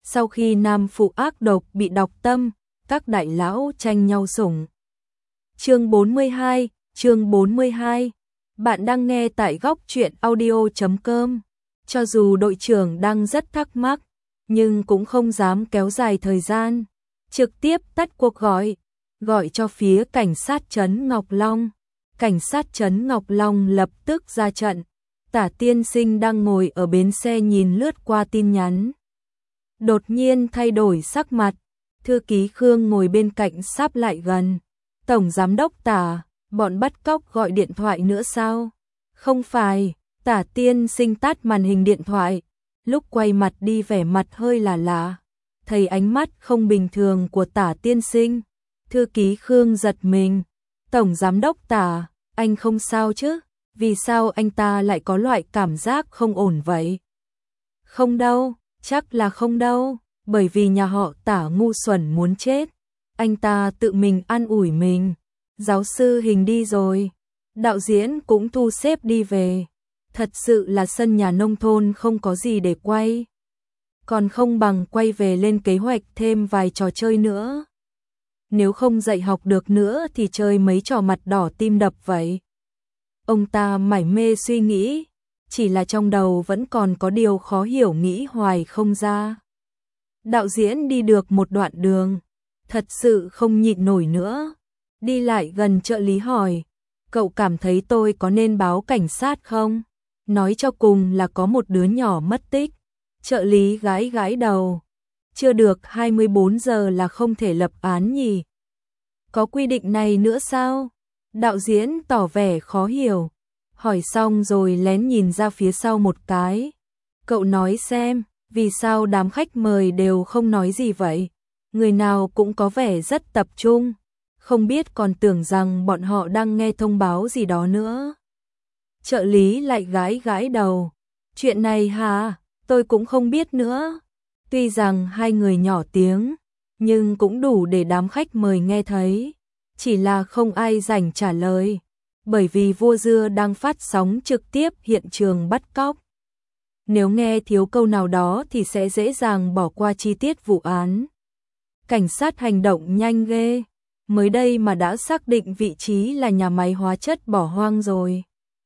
Sau khi nam phụ ác độc bị độc tâm, các đại lão tranh nhau sủng. Chương 42. Bạn đang nghe tại góc truyện audio.com. Cho dù đội trưởng đang rất thắc mắc, nhưng cũng không dám kéo dài thời gian. Trực tiếp tắt cuộc gọi cho phía cảnh sát trấn Ngọc Long. Cảnh sát trấn Ngọc Long lập tức ra trận. Tả tiên sinh đang ngồi ở bến xe nhìn lướt qua tin nhắn. Đột nhiên thay đổi sắc mặt, thư ký Khương ngồi bên cạnh sắp lại gần. Tổng giám đốc Tả, bọn bắt cóc gọi điện thoại nữa sao? Không phải, Tả tiên sinh tắt màn hình điện thoại, lúc quay mặt đi vẻ mặt hơi lạ. Thấy ánh mắt không bình thường của Tả tiên sinh, thư ký Khương giật mình. Tổng giám đốc Tả, anh không sao chứ? Vì sao anh ta lại có loại cảm giác không ổn vậy? Không đâu, chắc là không đâu, bởi vì nhà họ Tả ngu xuẩn muốn chết. Anh ta tự mình an ủi mình. Giáo sư Hình đi rồi, đạo diễn cũng thu xếp đi về. Thật sự là sân nhà nông thôn không có gì để quay. Còn không bằng quay về lên kế hoạch thêm vài trò chơi nữa. Nếu không dạy học được nữa thì chơi mấy trò mặt đỏ tim đập vậy. Ông ta mải mê suy nghĩ, chỉ là trong đầu vẫn còn có điều khó hiểu nghĩ hoài không ra. Đạo diễn đi được một đoạn đường, thật sự không nhịn nổi nữa. Đi lại gần trợ lý hỏi, cậu cảm thấy tôi có nên báo cảnh sát không? Nói cho cùng là có một đứa nhỏ mất tích. Trợ lý gãi đầu. Chưa được 24 giờ là không thể lập án nhỉ? Có quy định này nữa sao? Đạo diễn tỏ vẻ khó hiểu. Hỏi xong rồi lén nhìn ra phía sau một cái. Cậu nói xem, vì sao đám khách mời đều không nói gì vậy? Người nào cũng có vẻ rất tập trung. Không biết còn tưởng rằng bọn họ đang nghe thông báo gì đó nữa. Trợ lý lại gãi đầu. Chuyện này hả? Tôi cũng không biết nữa. Tuy rằng hai người nhỏ tiếng, nhưng cũng đủ để đám khách mời nghe thấy. Chỉ là không ai rảnh trả lời, bởi vì Vua Dưa đang phát sóng trực tiếp hiện trường bắt cóc. Nếu nghe thiếu câu nào đó thì sẽ dễ dàng bỏ qua chi tiết vụ án. Cảnh sát hành động nhanh ghê, mới đây mà đã xác định vị trí là nhà máy hóa chất bỏ hoang rồi.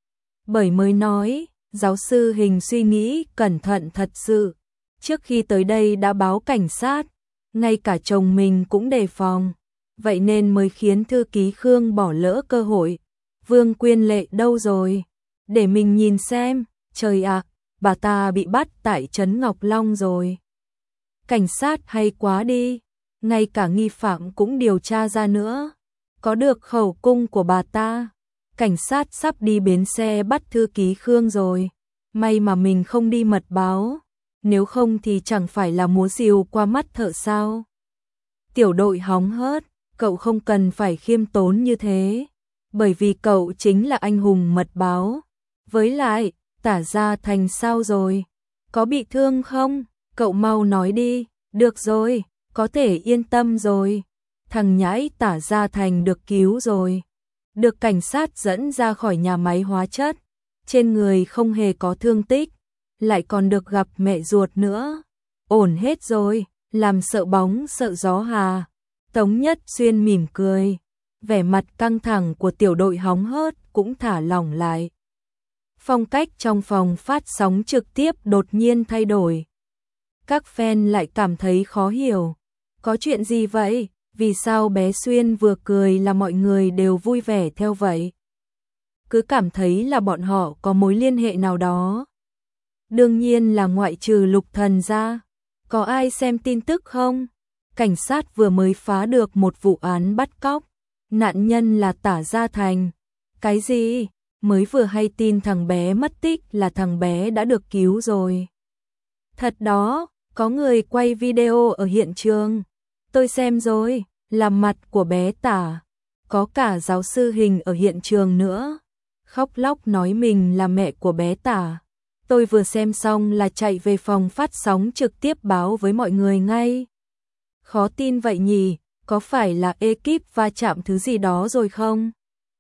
Bởi mới nói, giáo sư Hình suy nghĩ cẩn thận thật sự. Trước khi tới đây đã báo cảnh sát, ngay cả chồng mình cũng đề phòng. Vậy nên mới khiến thư ký Khương bỏ lỡ cơ hội. Vương Quyên Lệ đâu rồi? Để mình nhìn xem. Trời ạ, bà ta bị bắt tại trấn Ngọc Long rồi. Cảnh sát hay quá đi. Ngay cả nghi phạm cũng điều tra ra nữa. Có được khẩu cung của bà ta. Cảnh sát sắp đi bến xe bắt thư ký Khương rồi. May mà mình không đi mật báo. Nếu không thì chẳng phải là múa rìu qua mắt thợ sao. Tiểu đội hóng hớt, cậu không cần phải khiêm tốn như thế. Bởi vì cậu chính là anh hùng mật báo. Với lại, Tả Gia Thành sao rồi? Có bị thương không? Cậu mau nói đi. Được rồi, có thể yên tâm rồi. Thằng nhãi Tả Gia Thành được cứu rồi. Được cảnh sát dẫn ra khỏi nhà máy hóa chất. Trên người không hề có thương tích. Lại còn được gặp mẹ ruột nữa. Ổn hết rồi, làm sợ bóng sợ gió hà. Tống Nhất Xuyên mỉm cười. Vẻ mặt căng thẳng của tiểu đội hóng hớt cũng thả lỏng lại. Phong cách trong phòng phát sóng trực tiếp đột nhiên thay đổi. Các fan lại cảm thấy khó hiểu. Có chuyện gì vậy? Vì sao bé Xuyên vừa cười là mọi người đều vui vẻ theo vậy? Cứ cảm thấy là bọn họ có mối liên hệ nào đó. Đương nhiên là ngoại trừ Lục Thần ra. Có ai xem tin tức không? Cảnh sát vừa mới phá được một vụ án bắt cóc. Nạn nhân là Tả Gia Thành. Cái gì? Mới vừa hay tin thằng bé mất tích là thằng bé đã được cứu rồi. Thật đó, có người quay video ở hiện trường. Tôi xem rồi, là mặt của bé Tả. Có cả giáo sư Hình ở hiện trường nữa. Khóc lóc nói mình là mẹ của bé Tả. Tôi vừa xem xong là chạy về phòng phát sóng trực tiếp báo với mọi người ngay. Khó tin vậy nhỉ, có phải là ekip va chạm thứ gì đó rồi không?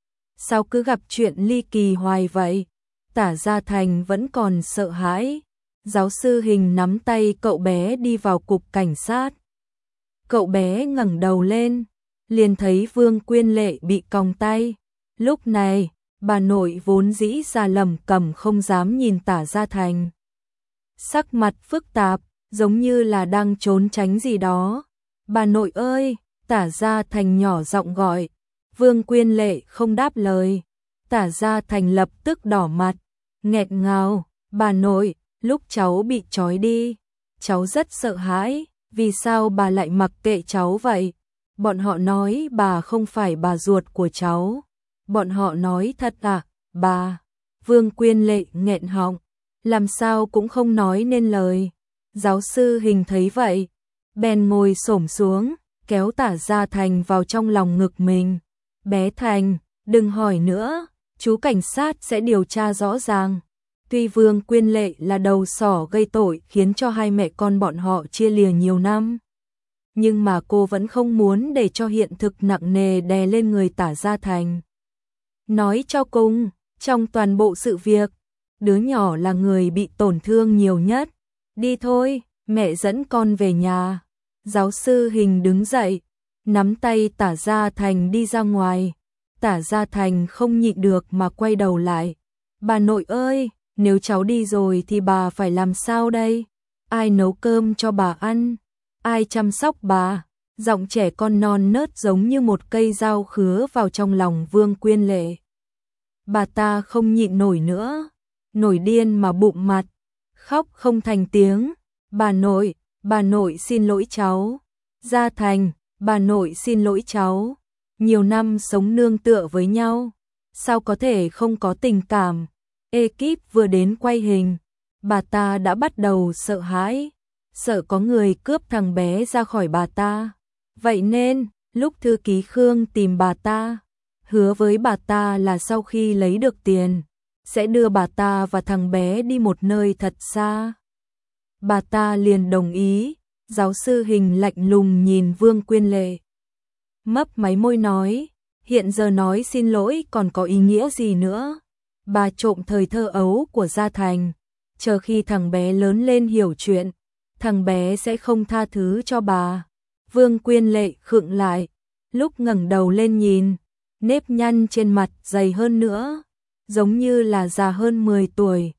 Sao cứ gặp chuyện ly kỳ hoài vậy? Tả Gia Thành vẫn còn sợ hãi. Giáo sư Hình nắm tay cậu bé đi vào cục cảnh sát. Cậu bé ngẩng đầu lên, liền thấy Vương Quyên Lệ bị còng tay. Lúc này, bà nội vốn dĩ già lẩm cẩm không dám nhìn Tả Gia Thành. Sắc mặt phức tạp, giống như là đang trốn tránh gì đó. Bà nội ơi, Tả Gia Thành nhỏ giọng gọi. Vương Quyên Lệ không đáp lời. Tả Gia Thành lập tức đỏ mặt, nghẹn ngào, bà nội, lúc cháu bị trói đi, cháu rất sợ hãi, vì sao bà lại mặc kệ cháu vậy? Bọn họ nói bà không phải bà ruột của cháu. Bọn họ nói thật à, bà? Vương Quyên Lệ nghẹn họng, làm sao cũng không nói nên lời. Giáo sư Hình thấy vậy, bèn ngồi xổm xuống, kéo Tả Gia Thành vào trong lòng ngực mình. Bé Thành, đừng hỏi nữa, chú cảnh sát sẽ điều tra rõ ràng. Tuy Vương Quyên Lệ là đầu sỏ gây tội khiến cho hai mẹ con bọn họ chia lìa nhiều năm, nhưng mà cô vẫn không muốn để cho hiện thực nặng nề đè lên người Tả Gia Thành. Nói cho cùng, trong toàn bộ sự việc, đứa nhỏ là người bị tổn thương nhiều nhất. Đi thôi, mẹ dẫn con về nhà. Giáo sư Hình đứng dậy, nắm tay Tả Gia Thành đi ra ngoài. Tả Gia Thành không nhịn được mà quay đầu lại. Bà nội ơi, nếu cháu đi rồi thì bà phải làm sao đây? Ai nấu cơm cho bà ăn? Ai chăm sóc bà? Giọng trẻ con non nớt giống như một cây dao khứa vào trong lòng Vương Quyên Lệ. Bà ta không nhịn nổi nữa, nổi điên mà bụng mặt, khóc không thành tiếng. Bà nội xin lỗi cháu. Gia Thành, bà nội xin lỗi cháu. Nhiều năm sống nương tựa với nhau, sao có thể không có tình cảm? Ekip vừa đến quay hình, bà ta đã bắt đầu sợ hãi, sợ có người cướp thằng bé ra khỏi bà ta. Vậy nên, lúc thư ký Khương tìm bà ta, hứa với bà ta là sau khi lấy được tiền, sẽ đưa bà ta và thằng bé đi một nơi thật xa. Bà ta liền đồng ý. Giáo sư Hình lạnh lùng nhìn Vương Quyên Lệ, mấp máy môi nói, hiện giờ nói xin lỗi còn có ý nghĩa gì nữa? Bà trộm thời thơ ấu của Gia Thành, chờ khi thằng bé lớn lên hiểu chuyện, thằng bé sẽ không tha thứ cho bà. Vương Quyên Lệ khựng lại, lúc ngẩng đầu lên nhìn, nếp nhăn trên mặt dày hơn nữa, giống như là già hơn 10 tuổi.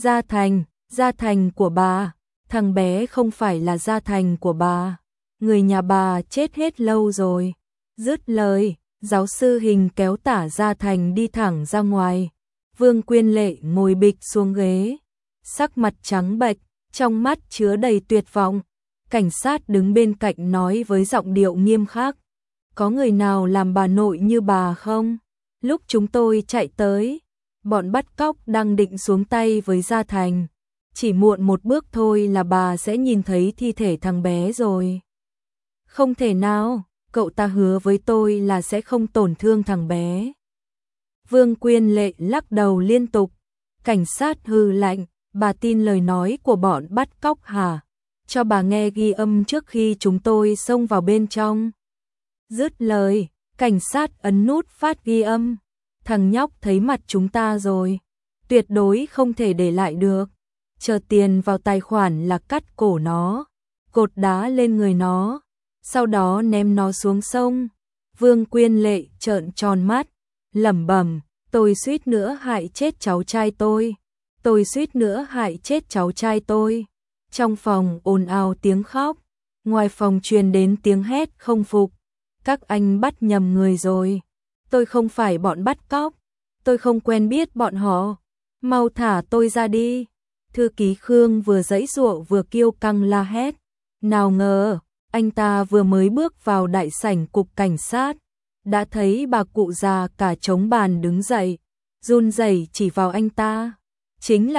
Gia Thành của bà, thằng bé không phải là Gia Thành của bà, người nhà bà chết hết lâu rồi. Dứt lời, giáo sư Hình kéo Tả Gia Thành đi thẳng ra ngoài. Vương Quyên Lệ ngồi bịch xuống ghế, sắc mặt trắng bệch, trong mắt chứa đầy tuyệt vọng. Cảnh sát đứng bên cạnh nói với giọng điệu nghiêm khắc, có người nào làm bà nội như bà không? Lúc chúng tôi chạy tới, bọn bắt cóc đang định xuống tay với Gia Thành. Chỉ muộn một bước thôi là bà sẽ nhìn thấy thi thể thằng bé rồi. Không thể nào, cậu ta hứa với tôi là sẽ không tổn thương thằng bé. Vương Quyên Lệ lắc đầu liên tục. Cảnh sát hừ lạnh, bà tin lời nói của bọn bắt cóc hả? Cho bà nghe ghi âm trước khi chúng tôi xông vào bên trong. Dứt lời, cảnh sát ấn nút phát ghi âm. Thằng nhóc thấy mặt chúng ta rồi, tuyệt đối không thể để lại được. Chờ tiền vào tài khoản là cắt cổ nó, cột đá lên người nó, sau đó ném nó xuống sông. Vương Quyên Lệ trợn tròn mắt, lẩm bẩm, tôi suýt nữa hại chết cháu trai tôi. Tôi suýt nữa hại chết cháu trai tôi. Trong phòng ồn ào tiếng khóc, ngoài phòng truyền đến tiếng hét không phục. Các anh bắt nhầm người rồi. Tôi không phải bọn bắt cóc. Tôi không quen biết bọn họ. Mau thả tôi ra đi. Thư ký Khương vừa giãy giụa vừa kiêu căng la hét. Nào ngờ, anh ta vừa mới bước vào đại sảnh cục cảnh sát, đã thấy bà cụ già cả trống bàn đứng dậy, run rẩy chỉ vào anh ta. Chính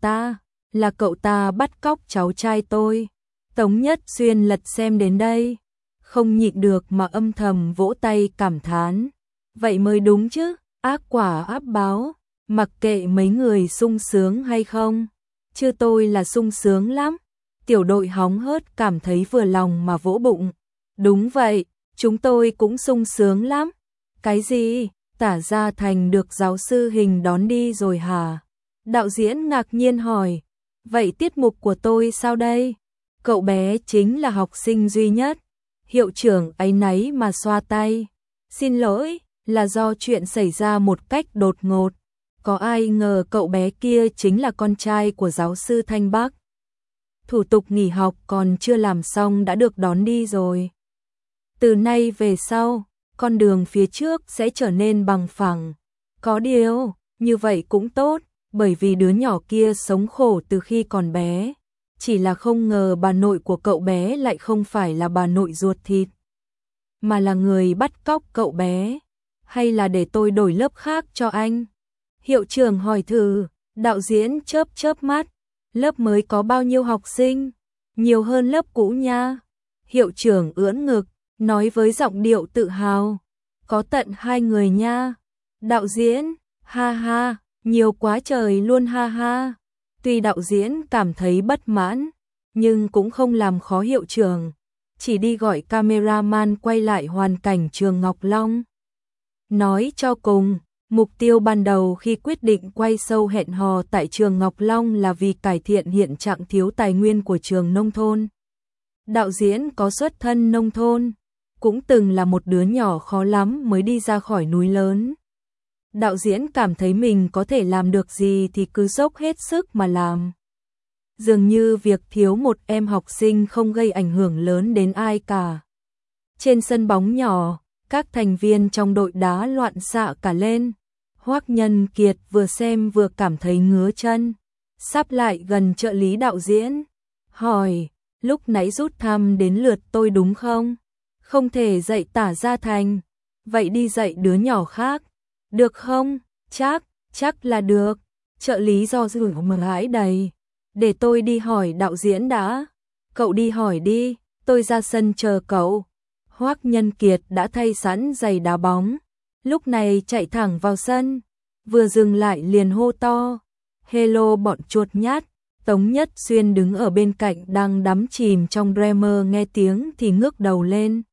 là cậu ta bắt cóc cháu trai tôi. Tống Nhất Xuyên lật xem đến đây, không nhịn được mà âm thầm vỗ tay cảm thán. Vậy mới đúng chứ, ác quả áp báo, mặc kệ mấy người sung sướng hay không. Chứ tôi là sung sướng lắm. Tiểu đội hóng hớt cảm thấy vừa lòng mà vỗ bụng. Đúng vậy, chúng tôi cũng sung sướng lắm. Cái gì? Tả Gia Thành được giáo sư Hình đón đi rồi hả? Đạo diễn ngạc nhiên hỏi. Vậy tiết mục của tôi sao đây? Cậu bé chính là học sinh duy nhất. Hiệu trưởng áy náy mà xoa tay. Xin lỗi, là do chuyện xảy ra một cách đột ngột. Có ai ngờ cậu bé kia chính là con trai của giáo sư Thanh Bắc. Thủ tục nghỉ học còn chưa làm xong đã được đón đi rồi. Từ nay về sau, con đường phía trước sẽ trở nên bằng phẳng. Có điều, như vậy cũng tốt, bởi vì đứa nhỏ kia sống khổ từ khi còn bé. Chỉ là không ngờ bà nội của cậu bé lại không phải là bà nội ruột thịt, mà là người bắt cóc cậu bé. Hay là để tôi đổi lớp khác cho anh? Hiệu trưởng hỏi thử. Đạo diễn chớp chớp mắt. Lớp mới có bao nhiêu học sinh? Nhiều hơn lớp cũ nha. Hiệu trưởng ưỡn ngực, nói với giọng điệu tự hào. Có tận 2 người nha. Đạo diễn, ha ha, nhiều quá trời luôn ha ha. Tuy đạo diễn cảm thấy bất mãn, nhưng cũng không làm khó hiệu trưởng. Chỉ đi gọi cameraman quay lại hoàn cảnh trường Ngọc Long. Nói cho cùng, mục tiêu ban đầu khi quyết định quay show hẹn hò tại trường Ngọc Long là vì cải thiện hiện trạng thiếu tài nguyên của trường nông thôn. Đạo diễn có xuất thân nông thôn, cũng từng là một đứa nhỏ khó lắm mới đi ra khỏi núi lớn. Đạo diễn cảm thấy mình có thể làm được gì thì cứ dốc hết sức mà làm. Dường như việc thiếu một em học sinh không gây ảnh hưởng lớn đến ai cả. Trên sân bóng nhỏ, các thành viên trong đội đá loạn xạ cả lên. Hoắc Nhân Kiệt vừa xem vừa cảm thấy ngứa chân. Sắp lại gần trợ lý đạo diễn. Hỏi, lúc nãy rút thăm đến lượt tôi đúng không? Không thể dạy Tả Gia Thành. Vậy đi dạy đứa nhỏ khác. Được không? Chắc là được. Trợ lý do dự mà hãi đầy. Để tôi đi hỏi đạo diễn đã. Cậu đi hỏi đi, tôi ra sân chờ cậu. Hoắc Nhân Kiệt đã thay sẵn giày đá bóng. Lúc này chạy thẳng vào sân. Vừa dừng lại liền hô to. Hello bọn chuột nhát. Tống Nhất Xuyên đứng ở bên cạnh đang đắm chìm trong Dreamer nghe tiếng thì ngước đầu lên.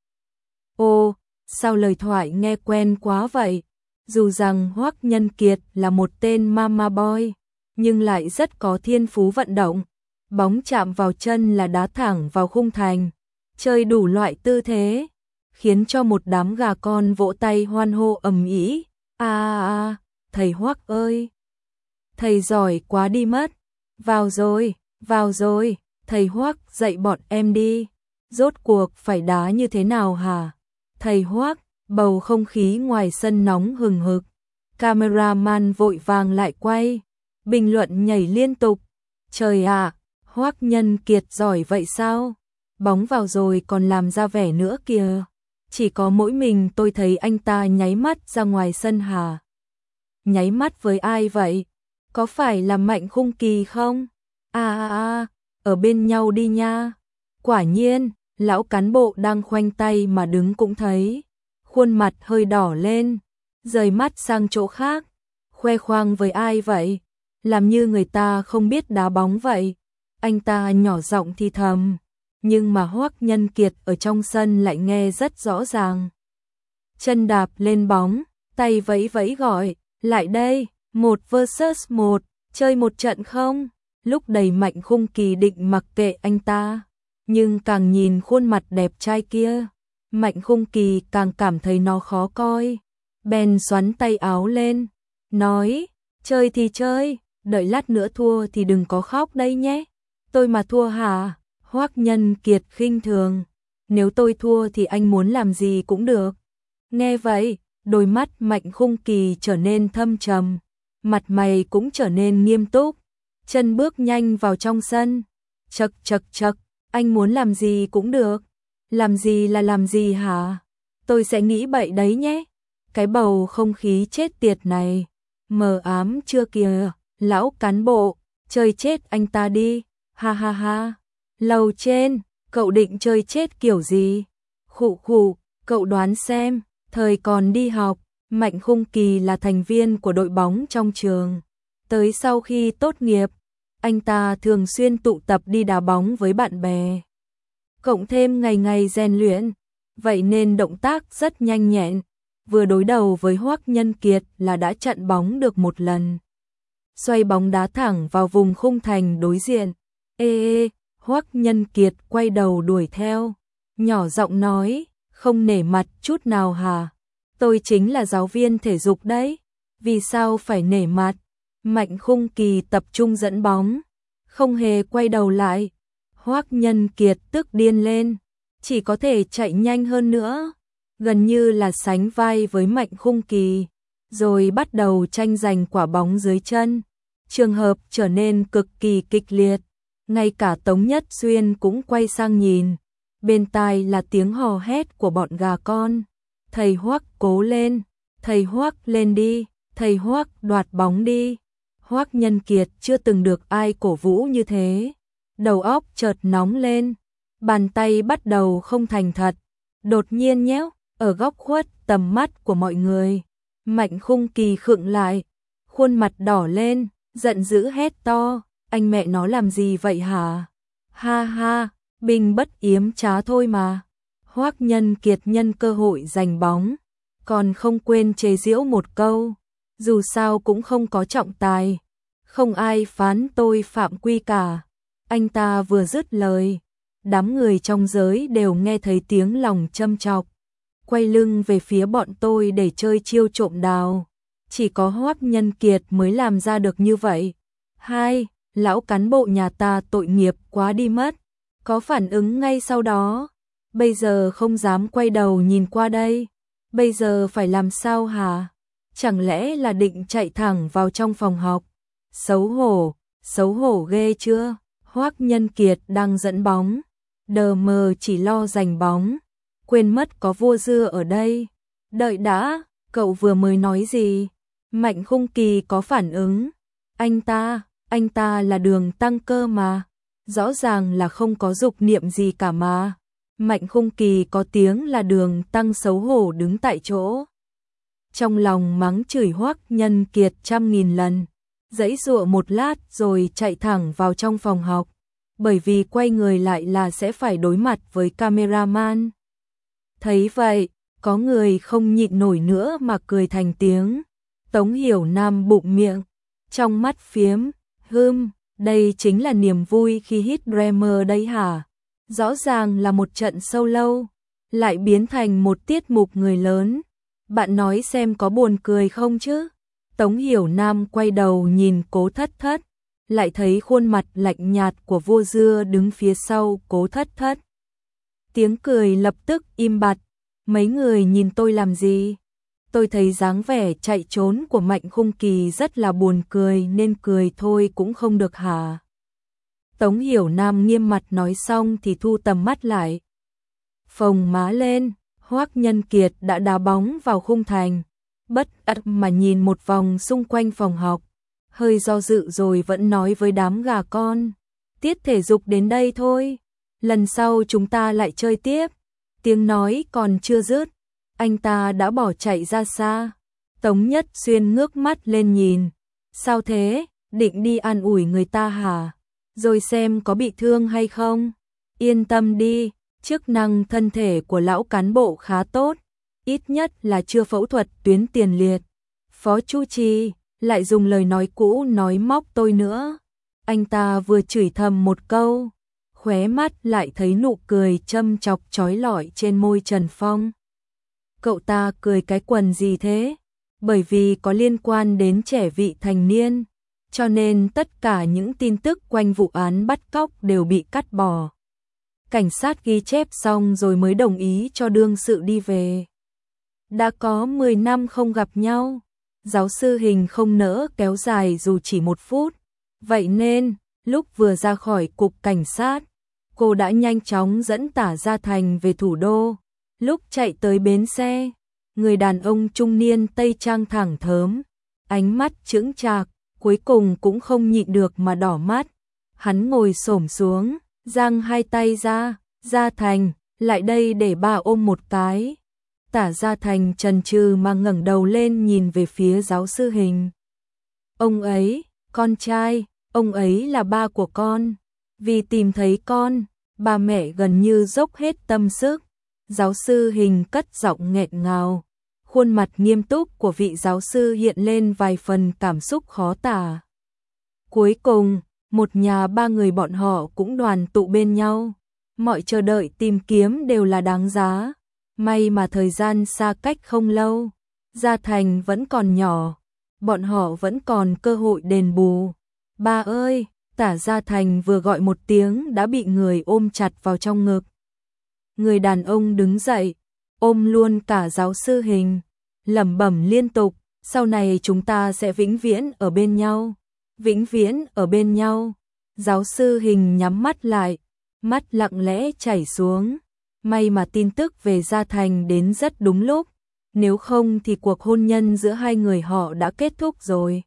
Ô, sao lời thoại nghe quen quá vậy? Dù rằng Hoắc Nhân Kiệt là một tên mama boy, nhưng lại rất có thiên phú vận động. Bóng chạm vào chân là đá thẳng vào khung thành, chơi đủ loại tư thế, khiến cho một đám gà con vỗ tay hoan hô ầm ĩ. Thầy Hoắc ơi! Thầy giỏi quá đi mất. Vào rồi, thầy Hoắc dạy bọn em đi. Rốt cuộc phải đá như thế nào hả? Thầy Hoắc, bầu không khí ngoài sân nóng hừng hực. Cameraman vội vàng lại quay. Bình luận nhảy liên tục. Trời ạ, Hoắc Nhân Kiệt giỏi vậy sao? Bóng vào rồi còn làm ra vẻ nữa kìa. Chỉ có mỗi mình tôi thấy anh ta nháy mắt ra ngoài sân hả? Nháy mắt với ai vậy? Có phải là Mạnh Khung Kỳ không? Ở bên nhau đi nha. Quả nhiên, lão cán bộ đang khoanh tay mà đứng cũng thấy. Khuôn mặt hơi đỏ lên, rời mắt sang chỗ khác. Khoe khoang với ai vậy? Làm như người ta không biết đá bóng vậy. Anh ta nhỏ giọng thì thầm, nhưng mà Hoắc Nhân Kiệt ở trong sân lại nghe rất rõ ràng. Chân đạp lên bóng, tay vẫy vẫy gọi, lại đây, 1 versus 1, chơi một trận không? Lúc đầy Mạnh Khung Kỳ định mặc kệ anh ta, nhưng càng nhìn khuôn mặt đẹp trai kia, Mạnh Khung Kỳ càng cảm thấy nó khó coi. Bèn xoắn tay áo lên, nói, chơi thì chơi, đợi lát nữa thua thì đừng có khóc đây nhé. Tôi mà thua hả? Hoắc Nhân Kiệt khinh thường, nếu tôi thua thì anh muốn làm gì cũng được. Nghe vậy, đôi mắt Mạnh Khung Kỳ trở nên thâm trầm, mặt mày cũng trở nên nghiêm túc, chân bước nhanh vào trong sân. Chậc, anh muốn làm gì cũng được. Làm gì là làm gì hả? Tôi sẽ nghĩ bậy đấy nhé. Cái bầu không khí chết tiệt này, mờ ám chưa kìa, lão cán bộ, chơi chết anh ta đi, ha ha ha. Lầu trên, cậu định chơi chết kiểu gì? Khụ, cậu đoán xem, thời còn đi học, Mạnh Khung Kỳ là thành viên của đội bóng trong trường. Tới sau khi tốt nghiệp, anh ta thường xuyên tụ tập đi đá bóng với bạn bè. Cộng thêm ngày ngày rèn luyện, vậy nên động tác rất nhanh nhẹn. Vừa đối đầu với Hoắc Nhân Kiệt là đã chặn bóng được một lần. xoay bóng đá thẳng vào vùng khung thành đối diện. Ê, Hoắc Nhân Kiệt quay đầu đuổi theo, nhỏ giọng nói, không nể mặt chút nào hả? Tôi chính là giáo viên thể dục đấy, vì sao phải nể mặt? Mạnh Khung Kỳ tập trung dẫn bóng, không hề quay đầu lại. Hoắc Nhân Kiệt tức điên lên, chỉ có thể chạy nhanh hơn nữa, gần như là sánh vai với Mạnh Khung Kỳ, rồi bắt đầu tranh giành quả bóng dưới chân. Trường hợp trở nên cực kỳ kịch liệt, ngay cả Tống Nhất Xuyên cũng quay sang nhìn, bên tai là tiếng hò hét của bọn gà con. Thầy Hoắc cố lên, thầy Hoắc lên đi, thầy Hoắc đoạt bóng đi. Hoắc Nhân Kiệt chưa từng được ai cổ vũ như thế, đầu óc chợt nóng lên, bàn tay bắt đầu không thành thật, đột nhiên nhéo, ở góc khuất tầm mắt của mọi người. Mạnh Khung Kỳ khựng lại, khuôn mặt đỏ lên, giận dữ hét to, anh mẹ nó làm gì vậy hả? Ha ha, binh bất yếm trá thôi mà. Hoắc Nhân Kiệt nhân cơ hội giành bóng, còn không quên chế giễu một câu, dù sao cũng không có trọng tài, không ai phán tôi phạm quy cả. Anh ta vừa dứt lời, đám người trong giới đều nghe thấy tiếng lòng châm chọc, quay lưng về phía bọn tôi để chơi chiêu trộm đào. Chỉ có Hoắc Nhân Kiệt mới làm ra được như vậy. Hai, lão cán bộ nhà ta tội nghiệp quá đi mất, có phản ứng ngay sau đó. Bây giờ không dám quay đầu nhìn qua đây. Bây giờ phải làm sao hả? Chẳng lẽ là định chạy thẳng vào trong phòng học? Xấu hổ ghê chưa? Hoắc Nhân Kiệt đang dẫn bóng, đờ mờ chỉ lo giành bóng, quên mất có Vua Dưa ở đây. Đợi đã, cậu vừa mới nói gì? Mạnh Khung Kỳ có phản ứng. Anh ta là Đường Tăng cơ mà. Rõ ràng là không có dục niệm gì cả mà. Mạnh Khung Kỳ có tiếng là Đường Tăng xấu hổ đứng tại chỗ. Trong lòng mắng chửi Hoắc Nhân Kiệt 100.000 lần, giãy giụa một lát rồi chạy thẳng vào trong phòng học, bởi vì quay người lại là sẽ phải đối mặt với cameraman. Thấy vậy, có người không nhịn nổi nữa mà cười thành tiếng. Tống Hiểu Nam bụng miệng, trong mắt phiếm, đây chính là niềm vui khi hit Dreamer đây hả? Rõ ràng là một trận solo, lại biến thành một tiết mục người lớn. Bạn nói xem có buồn cười không chứ? Tống Hiểu Nam quay đầu nhìn Cố Thất Thất, lại thấy khuôn mặt lạnh nhạt của Vua Dưa đứng phía sau Cố Thất Thất. Tiếng cười lập tức im bặt. Mấy người nhìn tôi làm gì? Tôi thấy dáng vẻ chạy trốn của Mạnh Khung Kỳ rất là buồn cười nên cười thôi cũng không được hả? Tống Hiểu Nam nghiêm mặt nói xong thì thu tầm mắt lại. Phồng má lên, Hoắc Nhân Kiệt đã đá bóng vào khung thành, bất ắt mà nhìn một vòng xung quanh phòng học, hơi do dự rồi vẫn nói với đám gà con, tiết thể dục đến đây thôi, lần sau chúng ta lại chơi tiếp. Tiếng nói còn chưa dứt, anh ta đã bỏ chạy ra xa. Tống Nhất Xuyên ngước mắt lên nhìn, sao thế, định đi an ủi người ta hả? Rồi xem có bị thương hay không? Yên tâm đi, chức năng thân thể của lão cán bộ khá tốt, ít nhất là chưa phẫu thuật tuyến tiền liệt. Phó Chu Trì lại dùng lời nói cũ nói móc tôi nữa. Anh ta vừa chửi thầm một câu, khóe mắt lại thấy nụ cười châm chọc chói lọi trên môi Trần Phong. Cậu ta cười cái quần gì thế? Bởi vì có liên quan đến trẻ vị thành niên, cho nên tất cả những tin tức quanh vụ án bắt cóc đều bị cắt bỏ. Cảnh sát ghi chép xong rồi mới đồng ý cho đương sự đi về. Đã có 10 năm không gặp nhau, giáo sư Hình không nỡ kéo dài dù chỉ 1 phút. Vậy nên, lúc vừa ra khỏi cục cảnh sát, cô đã nhanh chóng dẫn Tả Gia Thành về thủ đô. Lúc chạy tới bến xe, người đàn ông trung niên tây trang thẳng thớm, ánh mắt chững chạc, cuối cùng cũng không nhịn được mà đỏ mắt. Hắn ngồi xổm xuống, giang hai tay ra, Gia Thành, lại đây để bà ôm một cái. Tả Gia Thành chần chừ mà ngẩng đầu lên nhìn về phía giáo sư Hình. Ông ấy, con trai, ông ấy là ba của con. Vì tìm thấy con, bà mẹ gần như dốc hết tâm sức. Giáo sư Hình cất giọng nghẹn ngào, khuôn mặt nghiêm túc của vị giáo sư hiện lên vài phần cảm xúc khó tả. Cuối cùng, một nhà ba người bọn họ cũng đoàn tụ bên nhau. Mọi chờ đợi tìm kiếm đều là đáng giá. May mà thời gian xa cách không lâu. Gia Thành vẫn còn nhỏ. Bọn họ vẫn còn cơ hội đền bù. Ba ơi! Tả Gia Thành vừa gọi một tiếng đã bị người ôm chặt vào trong ngực. Người đàn ông đứng dậy, ôm luôn cả giáo sư Hình, lẩm bẩm liên tục, sau này chúng ta sẽ vĩnh viễn ở bên nhau, vĩnh viễn ở bên nhau. Giáo sư Hình nhắm mắt lại, mắt lặng lẽ chảy xuống. May mà tin tức về Gia Thành đến rất đúng lúc, nếu không thì cuộc hôn nhân giữa hai người họ đã kết thúc rồi.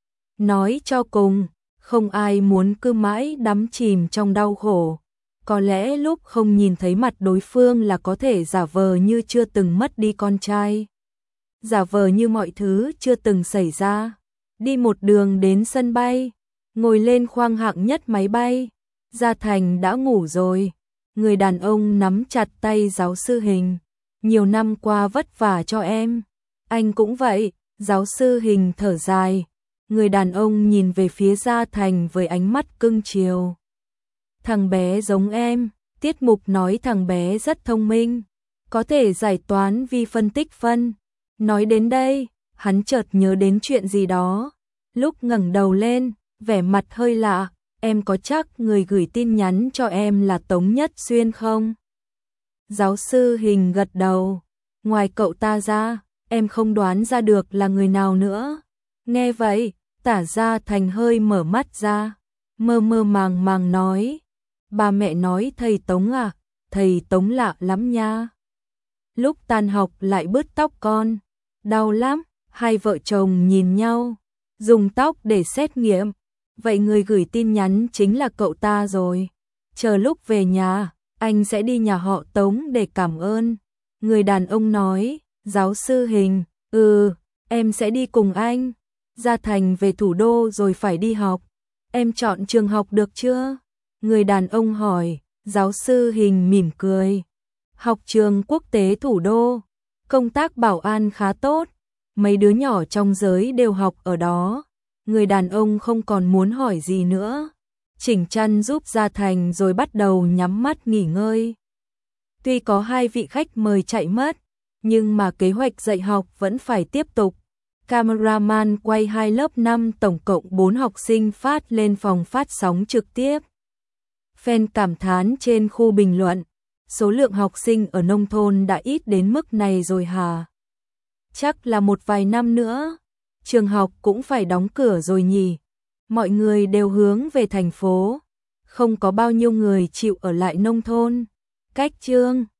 Nói cho cùng, không ai muốn cứ mãi đắm chìm trong đau khổ. Có lẽ lúc không nhìn thấy mặt đối phương là có thể giả vờ như chưa từng mất đi con trai. Giả vờ như mọi thứ chưa từng xảy ra. Đi một đường đến sân bay, ngồi lên khoang hạng nhất máy bay. Gia Thành đã ngủ rồi. Người đàn ông nắm chặt tay giáo sư Hình. Nhiều năm qua vất vả cho em. Anh cũng vậy. Giáo sư Hình thở dài. Người đàn ông nhìn về phía Gia Thành với ánh mắt cưng chiều. Thằng bé giống em, tiết mục nói thằng bé rất thông minh, có thể giải toán vi phân tích phân. Nói đến đây, hắn chợt nhớ đến chuyện gì đó. Lúc ngẩng đầu lên, vẻ mặt hơi lạ, em có chắc người gửi tin nhắn cho em là Tống Nhất Xuyên không? Giáo sư Hình gật đầu, ngoài cậu ta ra, em không đoán ra được là người nào nữa. Nghe vậy, Tả Gia Thành hơi mở mắt ra, mơ mơ màng màng nói, ba mẹ nói thầy Tống à, thầy Tống lạ lắm nha. Lúc tan học lại bứt tóc con, đau lắm, hai vợ chồng nhìn nhau, dùng tóc để xét nghiệm. Vậy người gửi tin nhắn chính là cậu ta rồi. Chờ lúc về nhà, anh sẽ đi nhà họ Tống để cảm ơn. Người đàn ông nói, giáo sư Hình, em sẽ đi cùng anh. Gia Thành về thủ đô rồi phải đi học. Em chọn trường học được chưa? Người đàn ông hỏi, giáo sư Hình mỉm cười. Học trường quốc tế thủ đô, công tác bảo an khá tốt, mấy đứa nhỏ trong giới đều học ở đó. Người đàn ông không còn muốn hỏi gì nữa, chỉnh chăn giúp Gia Thành rồi bắt đầu nhắm mắt nghỉ ngơi. Tuy có hai vị khách mời chạy mất, nhưng mà kế hoạch dạy học vẫn phải tiếp tục. Cameraman quay 2 lớp 5 tổng cộng 4 học sinh phát lên phòng phát sóng trực tiếp. Fan cảm thán trên khu bình luận, số lượng học sinh ở nông thôn đã ít đến mức này rồi hả? Chắc là một vài năm nữa, trường học cũng phải đóng cửa rồi nhỉ. Mọi người đều hướng về thành phố, không có bao nhiêu người chịu ở lại nông thôn. Cách chương